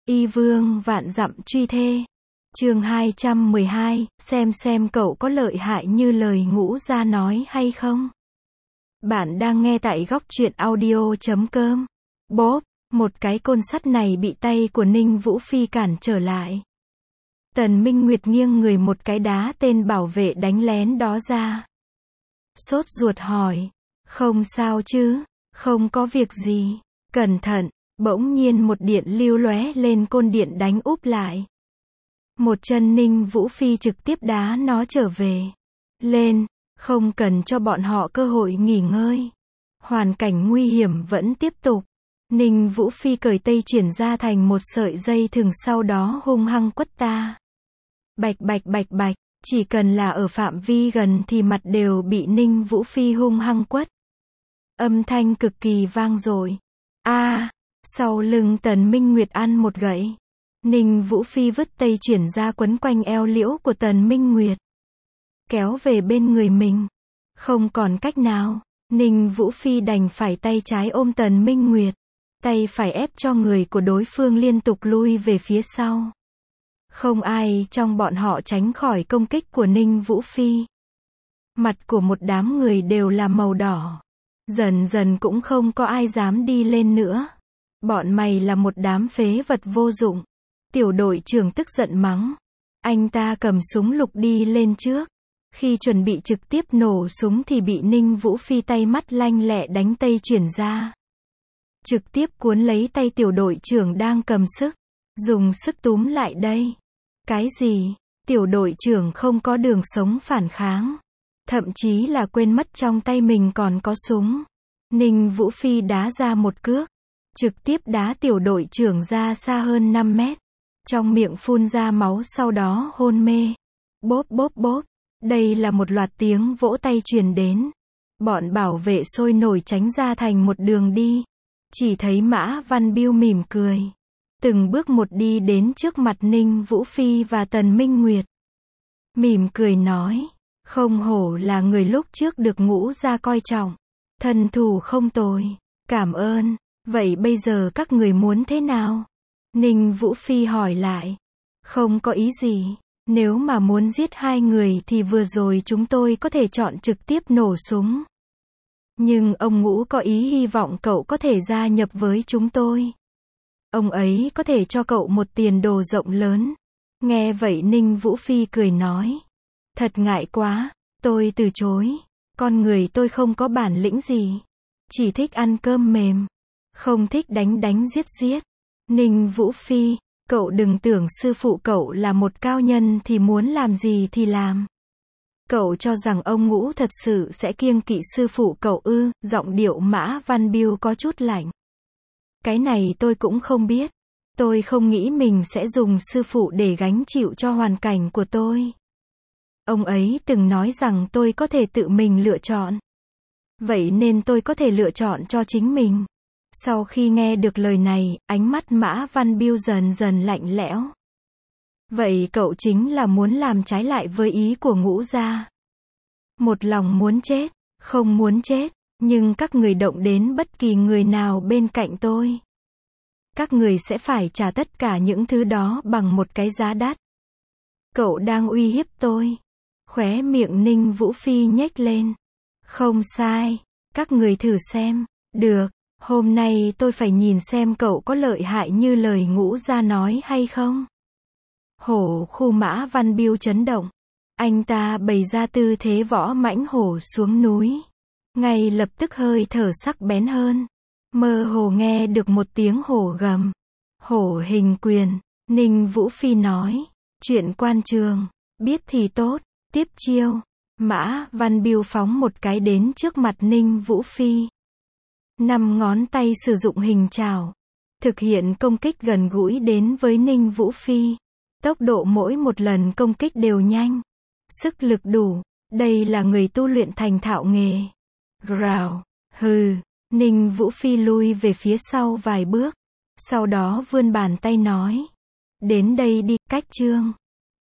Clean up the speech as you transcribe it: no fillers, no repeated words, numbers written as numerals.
Y vương vạn dặm truy thê. Chương 212, xem cậu có lợi hại như lời Ngũ Gia nói hay không? Bạn đang nghe tại góc truyện audio.com. Bốp, một cái côn sắt này bị tay của Ninh Vũ Phi cản trở lại. Tần Minh Nguyệt nghiêng người một cái đá tên bảo vệ đánh lén đó ra. Sốt ruột hỏi, không sao chứ, không có việc gì, cẩn thận. Bỗng nhiên một điện lưu lóe lên, côn điện đánh úp lại. Một chân Ninh Vũ Phi trực tiếp đá nó trở về. Lên, không cần cho bọn họ cơ hội nghỉ ngơi. Hoàn cảnh nguy hiểm vẫn tiếp tục. Ninh Vũ Phi cởi tay chuyển ra thành một sợi dây thừng, sau đó hung hăng quất ta. Bạch bạch bạch bạch, chỉ cần là ở phạm vi gần thì mặt đều bị Ninh Vũ Phi hung hăng quất. Âm thanh cực kỳ vang dội. Sau lưng Tần Minh Nguyệt ăn một gậy. Ninh Vũ Phi vứt tay chuyển ra quấn quanh eo liễu của Tần Minh Nguyệt, kéo về bên người mình. Không còn cách nào, Ninh Vũ Phi đành phải tay trái ôm Tần Minh Nguyệt, tay phải ép cho người của đối phương liên tục lui về phía sau. Không ai trong bọn họ tránh khỏi công kích của Ninh Vũ Phi. Mặt của một đám người đều là màu đỏ. Dần dần cũng không có ai dám đi lên nữa. Bọn mày là một đám phế vật vô dụng. Tiểu đội trưởng tức giận mắng. Anh ta cầm súng lục đi lên trước. Khi chuẩn bị trực tiếp nổ súng thì bị Ninh Vũ Phi tay mắt lanh lẹ đánh tay chuyển ra. Trực tiếp cuốn lấy tay tiểu đội trưởng đang cầm sức. Dùng sức túm lại đây. Cái gì? Tiểu đội trưởng không có đường sống phản kháng. Thậm chí là quên mất trong tay mình còn có súng. Ninh Vũ Phi đá ra một cước. Trực tiếp đá tiểu đội trưởng ra xa hơn 5 mét. Trong miệng phun ra máu, sau đó hôn mê. Bốp bốp bốp. Đây là một loạt tiếng vỗ tay truyền đến. Bọn bảo vệ sôi nổi tránh ra thành một đường đi. Chỉ thấy Mã Văn Biêu mỉm cười. Từng bước một đi đến trước mặt Ninh Vũ Phi và Tần Minh Nguyệt. Mỉm cười nói. Không hổ là người lúc trước được Ngũ Gia coi trọng. Thân thủ không tồi. Cảm ơn. Vậy bây giờ các người muốn thế nào? Ninh Vũ Phi hỏi lại. Không có ý gì. Nếu mà muốn giết hai người thì vừa rồi chúng tôi có thể chọn trực tiếp nổ súng. Nhưng ông Ngũ có ý hy vọng cậu có thể gia nhập với chúng tôi. Ông ấy có thể cho cậu một tiền đồ rộng lớn. Nghe vậy Ninh Vũ Phi cười nói. Thật ngại quá, tôi từ chối. Con người tôi không có bản lĩnh gì. Chỉ thích ăn cơm mềm. Không thích đánh đánh giết giết. Ninh Vũ Phi, cậu đừng tưởng sư phụ cậu là một cao nhân thì muốn làm gì thì làm. Cậu cho rằng ông Ngũ thật sự sẽ kiêng kỵ sư phụ cậu ư? Giọng điệu Mã Văn Biêu có chút lạnh. Cái này tôi cũng không biết. Tôi không nghĩ mình sẽ dùng sư phụ để gánh chịu cho hoàn cảnh của tôi. Ông ấy từng nói rằng tôi có thể tự mình lựa chọn. Vậy nên tôi có thể lựa chọn cho chính mình. Sau khi nghe được lời này, ánh mắt Mã Văn Biêu dần dần lạnh lẽo. Vậy cậu chính là muốn làm trái lại với ý của Ngũ Gia. Một lòng muốn chết, không muốn chết, nhưng các người động đến bất kỳ người nào bên cạnh tôi. Các người sẽ phải trả tất cả những thứ đó bằng một cái giá đắt. Cậu đang uy hiếp tôi. Khóe miệng Ninh Vũ Phi nhếch lên. Không sai, các người thử xem. Được, hôm nay tôi phải nhìn xem cậu có lợi hại như lời Ngũ Gia nói hay không. Hổ khu Mã Văn Biêu chấn động. Anh ta bày ra tư thế võ mãnh hổ xuống núi. Ngay lập tức hơi thở sắc bén hơn. Mơ hồ nghe được một tiếng hổ gầm. Hổ hình quyền. Ninh Vũ Phi nói. Chuyện quan trường. Biết thì tốt. Tiếp chiêu. Mã Văn Biêu phóng một cái đến trước mặt Ninh Vũ Phi. 5 ngón tay sử dụng hình chảo. Thực hiện công kích gần gũi đến với Ninh Vũ Phi. Tốc độ mỗi một lần công kích đều nhanh. Sức lực đủ. Đây là người tu luyện thành thạo nghề. Rào. Hừ. Ninh Vũ Phi lui về phía sau vài bước. Sau đó vươn bàn tay nói. Đến đây đi, cách chương.